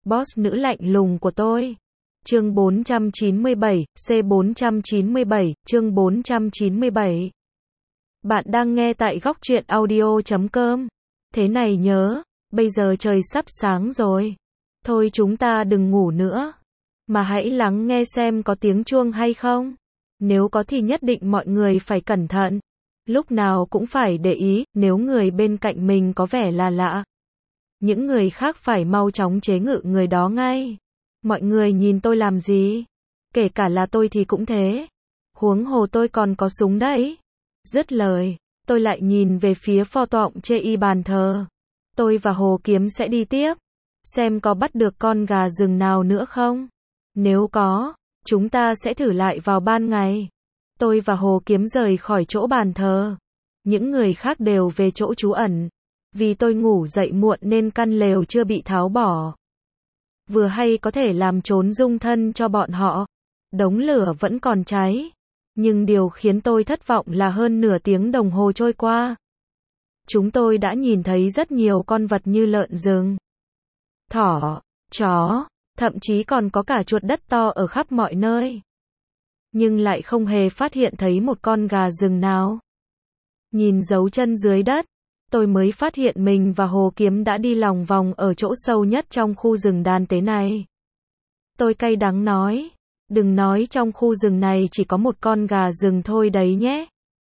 Boss nữ lạnh lùng của tôi. Chương 497, C497, chương 497. Bạn đang nghe tại góc truyện audio.com. Thế này nhớ, bây giờ trời sắp sáng rồi. Thôi chúng ta đừng ngủ nữa, mà hãy lắng nghe xem có tiếng chuông hay không. Nếu có thì nhất định mọi người phải cẩn thận. Lúc nào cũng phải để ý, nếu người bên cạnh mình có vẻ là lạ. Những người khác phải mau chóng chế ngự người đó ngay. Mọi người nhìn tôi làm gì? Kể cả là tôi thì cũng thế. Huống hồ tôi còn có súng đấy. Dứt lời, tôi lại nhìn về phía pho tượng trên y bàn thờ. Tôi và Hồ Kiếm sẽ đi tiếp, xem có bắt được con gà rừng nào nữa không. Nếu có, chúng ta sẽ thử lại vào ban ngày. Tôi và Hồ Kiếm rời khỏi chỗ bàn thờ. Những người khác đều về chỗ trú ẩn. Vì tôi ngủ dậy muộn nên căn lều chưa bị tháo bỏ. Vừa hay có thể làm trốn dung thân cho bọn họ. Đống lửa vẫn còn cháy. Nhưng điều khiến tôi thất vọng là hơn nửa tiếng đồng hồ trôi qua. Chúng tôi đã nhìn thấy rất nhiều con vật như lợn rừng, thỏ, chó, thậm chí còn có cả chuột đất to ở khắp mọi nơi. Nhưng lại không hề phát hiện thấy một con gà rừng nào. Nhìn dấu chân dưới đất, tôi mới phát hiện mình và Hồ Kiếm đã đi lòng vòng ở chỗ sâu nhất trong khu rừng đàn tế này. Tôi cay đắng nói, đừng nói trong khu rừng này chỉ có một con gà rừng thôi đấy nhé.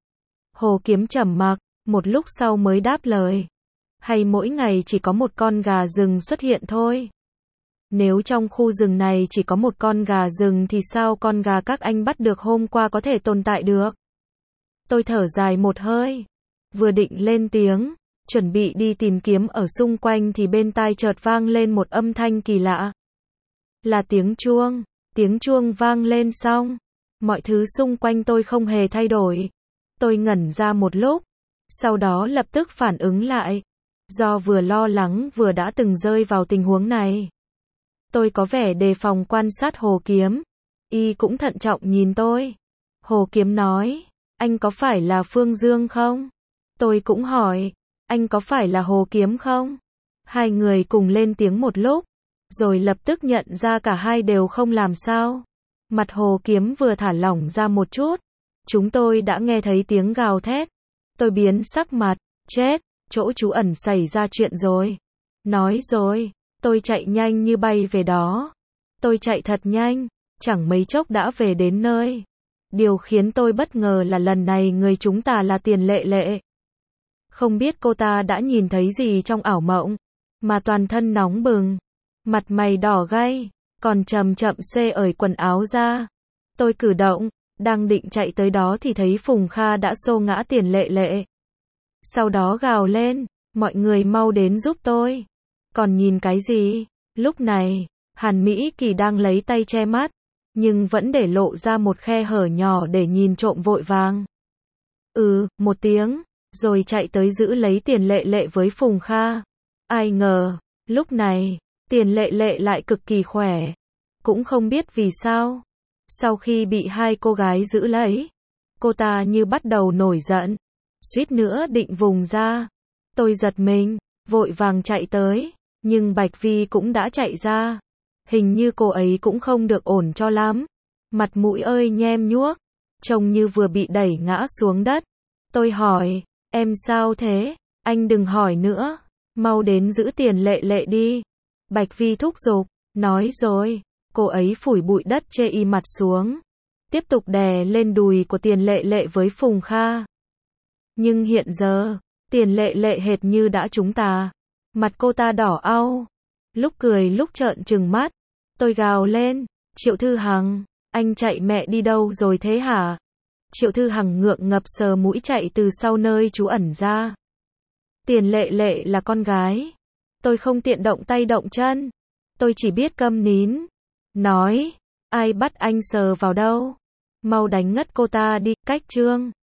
Hồ Kiếm trầm mặc, một lúc sau mới đáp lời. Hay mỗi ngày chỉ có một con gà rừng xuất hiện thôi? Nếu trong khu rừng này chỉ có một con gà rừng thì sao con gà các anh bắt được hôm qua có thể tồn tại được? Tôi thở dài một hơi. Vừa định lên tiếng, chuẩn bị đi tìm kiếm ở xung quanh thì bên tai chợt vang lên một âm thanh kỳ lạ. Là tiếng chuông. Tiếng chuông vang lên xong, mọi thứ xung quanh tôi không hề thay đổi. Tôi ngẩn ra một lúc, sau đó lập tức phản ứng lại. Do vừa lo lắng vừa đã từng rơi vào tình huống này. Tôi có vẻ đề phòng quan sát Hồ Kiếm. Y cũng thận trọng nhìn tôi. Hồ Kiếm nói, anh có phải là Phương Dương không? Tôi cũng hỏi, anh có phải là Hồ Kiếm không? Hai người cùng lên tiếng một lúc, rồi lập tức nhận ra cả hai đều không làm sao. Mặt Hồ Kiếm vừa thả lỏng ra một chút. Chúng tôi đã nghe thấy tiếng gào thét. Tôi biến sắc mặt, chết, chỗ trú ẩn xảy ra chuyện rồi. Nói rồi, tôi chạy nhanh như bay về đó. Tôi chạy thật nhanh, chẳng mấy chốc đã về đến nơi. Điều khiến tôi bất ngờ là lần này người chúng ta là Tiền Lệ Lệ. Không biết cô ta đã nhìn thấy gì trong ảo mộng, mà toàn thân nóng bừng, mặt mày đỏ gay, còn chậm chậm xê ởi quần áo ra. Tôi cử động, đang định chạy tới đó thì thấy Phùng Kha đã xô ngã Tiền Lệ Lệ. Sau đó gào lên, mọi người mau đến giúp tôi. Còn nhìn cái gì? Lúc này, Hàn Mỹ Kỳ đang lấy tay che mắt, nhưng vẫn để lộ ra một khe hở nhỏ để nhìn trộm vội vàng. Một tiếng, rồi chạy tới giữ lấy Tiền Lệ Lệ với Phùng Kha. Ai ngờ, lúc này, Tiền Lệ Lệ lại cực kỳ khỏe. Cũng không biết vì sao. Sau khi bị hai cô gái giữ lấy, cô ta như bắt đầu nổi giận, suýt nữa định vùng ra. Tôi giật mình, vội vàng chạy tới, nhưng Bạch Vi cũng đã chạy ra. Hình như cô ấy cũng không được ổn cho lắm. Mặt mũi ơi nhem nhuốc, trông như vừa bị đẩy ngã xuống đất. Tôi hỏi, em sao thế? Anh đừng hỏi nữa, mau đến giữ Tiền Lệ Lệ đi. Bạch Vi thúc giục, nói rồi, cô ấy phủi bụi đất chê y mặt xuống, tiếp tục đè lên đùi của Tiền Lệ Lệ với Phùng Kha. Nhưng hiện giờ, Tiền Lệ Lệ hệt như đã trúng tà. Mặt cô ta đỏ au, lúc cười lúc trợn trừng mắt. Tôi gào lên, Triệu Thư Hằng, anh chạy mẹ đi đâu rồi thế hả? Triệu Thư Hằng ngượng ngập sờ mũi chạy từ sau nơi trú ẩn ra. Tiền Lệ Lệ là con gái. Tôi không tiện động tay động chân. Tôi chỉ biết câm nín. Nói, ai bắt anh sờ vào đâu? Mau đánh ngất cô ta đi, cách trương.